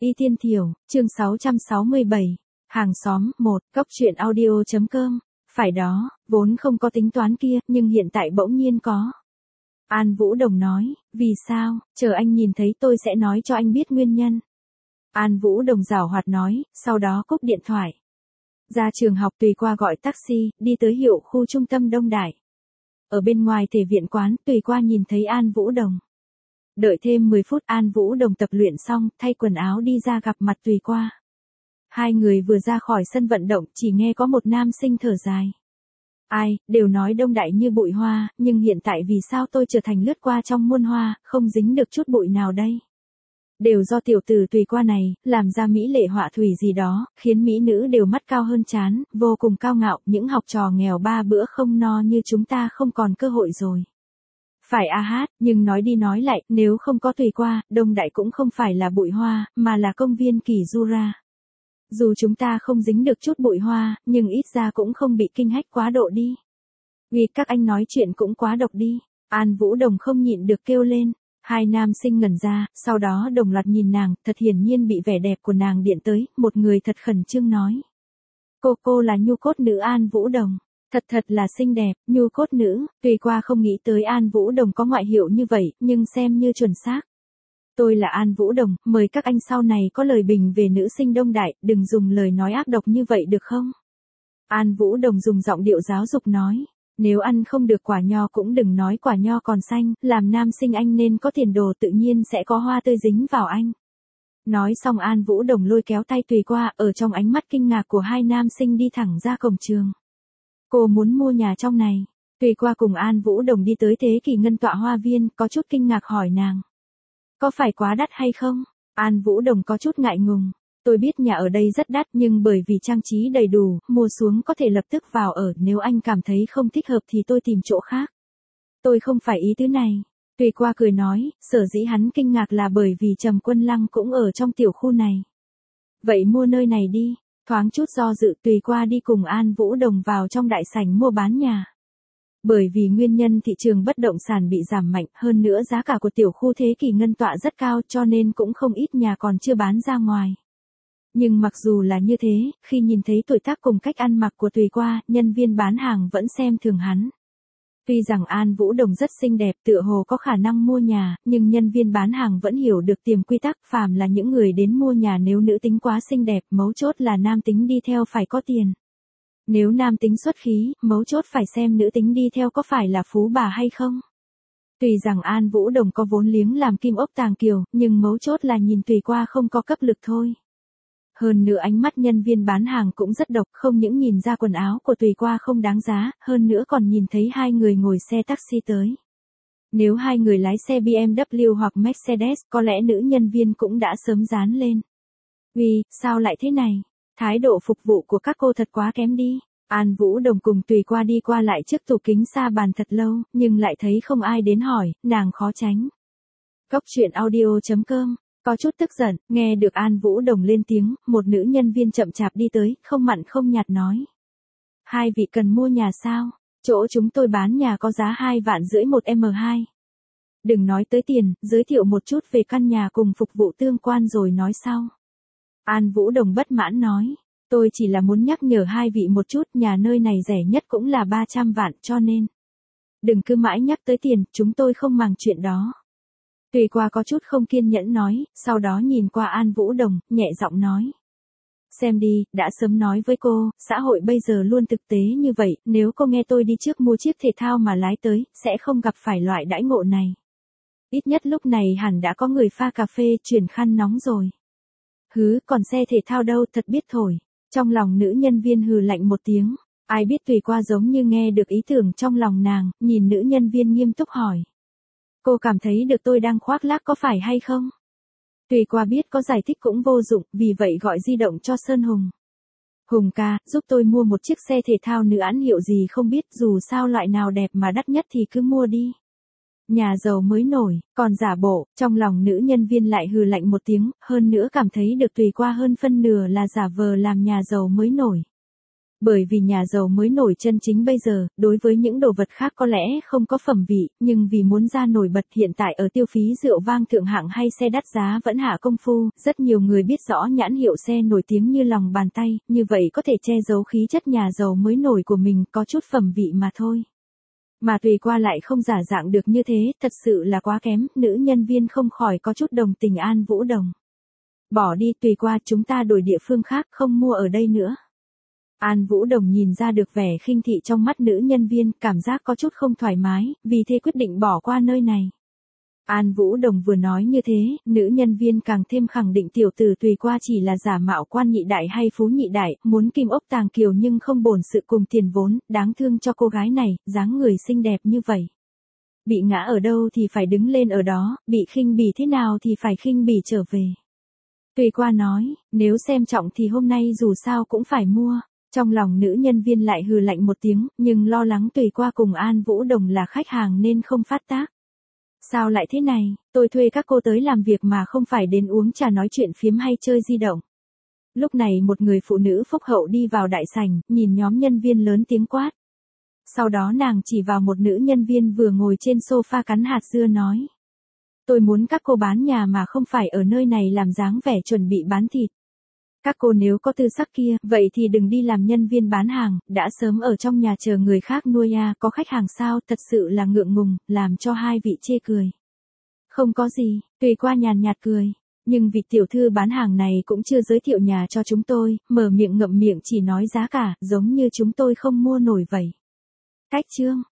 Y Tiên Thiểu, chương 667. Hàng xóm 1, Cóc truyện audio.com. Phải đó, vốn không có tính toán kia, nhưng hiện tại bỗng nhiên có. An Vũ Đồng nói, vì sao, chờ anh nhìn thấy tôi sẽ nói cho anh biết nguyên nhân. An Vũ Đồng giảo hoạt nói, sau đó cúp điện thoại. Ra trường học Tùy Qua gọi taxi, đi tới hiệu khu trung tâm Đông Đại. Ở bên ngoài thể viện quán, Tùy Qua nhìn thấy An Vũ Đồng. Đợi thêm 10 phút An Vũ Đồng tập luyện xong, thay quần áo đi ra gặp mặt Tùy Qua. Hai người vừa ra khỏi sân vận động, chỉ nghe có một nam sinh thở dài. Ai, đều nói Đông Đại như bụi hoa, nhưng hiện tại vì sao tôi trở thành lướt qua trong muôn hoa, không dính được chút bụi nào đây? Đều do tiểu tử Tùy Qua này, làm ra mỹ lệ họa thủy gì đó, khiến mỹ nữ đều mắt cao hơn trán, vô cùng cao ngạo, những học trò nghèo ba bữa không no như chúng ta không còn cơ hội rồi. Phải a hát, nhưng nói đi nói lại, nếu không có Tùy Qua, Đông Đại cũng không phải là bụi hoa, mà là công viên Kỳ Jura. Dù chúng ta không dính được chút bụi hoa, nhưng ít ra cũng không bị kinh hách quá độ đi. Vì các anh nói chuyện cũng quá độc đi. An Vũ Đồng không nhịn được kêu lên. Hai nam sinh ngẩn ra, sau đó đồng loạt nhìn nàng, thật hiển nhiên bị vẻ đẹp của nàng điện tới, một người thật khẩn trương nói. Cô là nhu cốt nữ An Vũ Đồng. Thật là xinh đẹp, nhu cốt nữ. Tùy Qua không nghĩ tới An Vũ Đồng có ngoại hiệu như vậy, nhưng xem như chuẩn xác. Tôi là An Vũ Đồng, mời các anh sau này có lời bình về nữ sinh Đông Đại, đừng dùng lời nói ác độc như vậy được không? An Vũ Đồng dùng giọng điệu giáo dục nói, nếu ăn không được quả nho cũng đừng nói quả nho còn xanh, làm nam sinh anh nên có tiền đồ tự nhiên sẽ có hoa tươi dính vào anh. Nói xong An Vũ Đồng lôi kéo tay Tùy Qua, ở trong ánh mắt kinh ngạc của hai nam sinh đi thẳng ra cổng trường. Cô muốn mua nhà trong này. Tùy Qua cùng An Vũ Đồng đi tới Thế Kỷ Ngân Tọa Hoa Viên, có chút kinh ngạc hỏi nàng. Có phải quá đắt hay không? An Vũ Đồng có chút ngại ngùng. Tôi biết nhà ở đây rất đắt nhưng bởi vì trang trí đầy đủ, mua xuống có thể lập tức vào ở, nếu anh cảm thấy không thích hợp thì tôi tìm chỗ khác. Tôi không phải ý tứ này. Tùy Qua cười nói, sở dĩ hắn kinh ngạc là bởi vì Trầm Quân Lăng cũng ở trong tiểu khu này. Vậy mua nơi này đi. Thoáng chút do dự Tùy Qua đi cùng An Vũ Đồng vào trong đại sảnh mua bán nhà. Bởi vì nguyên nhân thị trường bất động sản bị giảm mạnh, hơn nữa giá cả của tiểu khu Thế Kỷ Ngân Tọa rất cao cho nên cũng không ít nhà còn chưa bán ra ngoài. Nhưng mặc dù là như thế, khi nhìn thấy tuổi tác cùng cách ăn mặc của Tùy Qua, nhân viên bán hàng vẫn xem thường hắn. Tuy rằng An Vũ Đồng rất xinh đẹp tựa hồ có khả năng mua nhà, nhưng nhân viên bán hàng vẫn hiểu được tiềm quy tắc phàm là những người đến mua nhà nếu nữ tính quá xinh đẹp, mấu chốt là nam tính đi theo phải có tiền. Nếu nam tính xuất khí, mấu chốt phải xem nữ tính đi theo có phải là phú bà hay không. Tuy rằng An Vũ Đồng có vốn liếng làm kim ốc tàng kiều, nhưng mấu chốt là nhìn Tùy Qua không có cấp lực thôi. Hơn nữa ánh mắt nhân viên bán hàng cũng rất độc, không những nhìn ra quần áo của Tùy Qua không đáng giá, hơn nữa còn nhìn thấy hai người ngồi xe taxi tới. Nếu hai người lái xe BMW hoặc Mercedes, có lẽ nữ nhân viên cũng đã sớm dán lên. Vì, sao lại thế này? Thái độ phục vụ của các cô thật quá kém đi. An Vũ Đồng cùng Tùy Qua đi qua lại trước tủ kính xa bàn thật lâu, nhưng lại thấy không ai đến hỏi, nàng khó tránh. Cóc truyện audio.com. Có chút tức giận, nghe được An Vũ Đồng lên tiếng, một nữ nhân viên chậm chạp đi tới, không mặn không nhạt nói. Hai vị cần mua nhà sao? Chỗ chúng tôi bán nhà có giá 2,5 vạn một M2. Đừng nói tới tiền, giới thiệu một chút về căn nhà cùng phục vụ tương quan rồi nói sau. An Vũ Đồng bất mãn nói, tôi chỉ là muốn nhắc nhở hai vị một chút, nhà nơi này rẻ nhất cũng là 300 vạn cho nên. Đừng cứ mãi nhắc tới tiền, chúng tôi không màng chuyện đó. Tùy Qua có chút không kiên nhẫn nói, sau đó nhìn qua An Vũ Đồng, nhẹ giọng nói. Xem đi, đã sớm nói với cô, xã hội bây giờ luôn thực tế như vậy, nếu cô nghe tôi đi trước mua chiếc thể thao mà lái tới, sẽ không gặp phải loại đãi ngộ này. Ít nhất lúc này hẳn đã có người pha cà phê chuyển khăn nóng rồi. Hứ, còn xe thể thao đâu, thật biết thổi. Trong lòng nữ nhân viên hừ lạnh một tiếng, ai biết Tùy Qua giống như nghe được ý tưởng trong lòng nàng, nhìn nữ nhân viên nghiêm túc hỏi. Cô cảm thấy được tôi đang khoác lác có phải hay không? Tùy Qua biết có giải thích cũng vô dụng, vì vậy gọi di động cho Sơn Hùng. Hùng ca, giúp tôi mua một chiếc xe thể thao nữ án hiệu gì không biết, dù sao loại nào đẹp mà đắt nhất thì cứ mua đi. Nhà giàu mới nổi, còn giả bộ, trong lòng nữ nhân viên lại hừ lạnh một tiếng, hơn nữa cảm thấy được Tùy Qua hơn phân nửa là giả vờ làm nhà giàu mới nổi. Bởi vì nhà giàu mới nổi chân chính bây giờ, đối với những đồ vật khác có lẽ không có phẩm vị, nhưng vì muốn ra nổi bật hiện tại ở tiêu phí rượu vang thượng hạng hay xe đắt giá vẫn hạ công phu, rất nhiều người biết rõ nhãn hiệu xe nổi tiếng như lòng bàn tay, như vậy có thể che giấu khí chất nhà giàu mới nổi của mình, có chút phẩm vị mà thôi. Mà Tùy Qua lại không giả dạng được như thế, thật sự là quá kém, nữ nhân viên không khỏi có chút đồng tình An Vũ Đồng. Bỏ đi Tùy Qua, chúng ta đổi địa phương khác, không mua ở đây nữa. An Vũ Đồng nhìn ra được vẻ khinh thị trong mắt nữ nhân viên, cảm giác có chút không thoải mái, vì thế quyết định bỏ qua nơi này. An Vũ Đồng vừa nói như thế, nữ nhân viên càng thêm khẳng định tiểu tử Tùy Qua chỉ là giả mạo quan nhị đại hay phú nhị đại, muốn kim ốc tàng kiều nhưng không bổn sự cùng tiền vốn, đáng thương cho cô gái này, dáng người xinh đẹp như vậy. Bị ngã ở đâu thì phải đứng lên ở đó, bị khinh bỉ thế nào thì phải khinh bỉ trở về. Tùy Qua nói, nếu xem trọng thì hôm nay dù sao cũng phải mua. Trong lòng nữ nhân viên lại hừ lạnh một tiếng, nhưng lo lắng Tùy Qua cùng An Vũ Đồng là khách hàng nên không phát tác. Sao lại thế này, tôi thuê các cô tới làm việc mà không phải đến uống trà nói chuyện phiếm hay chơi di động. Lúc này một người phụ nữ phúc hậu đi vào đại sảnh, nhìn nhóm nhân viên lớn tiếng quát. Sau đó nàng chỉ vào một nữ nhân viên vừa ngồi trên sofa cắn hạt dưa nói. Tôi muốn các cô bán nhà mà không phải ở nơi này làm dáng vẻ chuẩn bị bán thịt. Các cô nếu có tư sắc kia, vậy thì đừng đi làm nhân viên bán hàng, đã sớm ở trong nhà chờ người khác nuôi à, có khách hàng sao, thật sự là ngượng ngùng, làm cho hai vị chê cười. Không có gì, Tùy Qua nhàn nhạt cười, nhưng vị tiểu thư bán hàng này cũng chưa giới thiệu nhà cho chúng tôi, mở miệng ngậm miệng chỉ nói giá cả, giống như chúng tôi không mua nổi vậy. Cách chương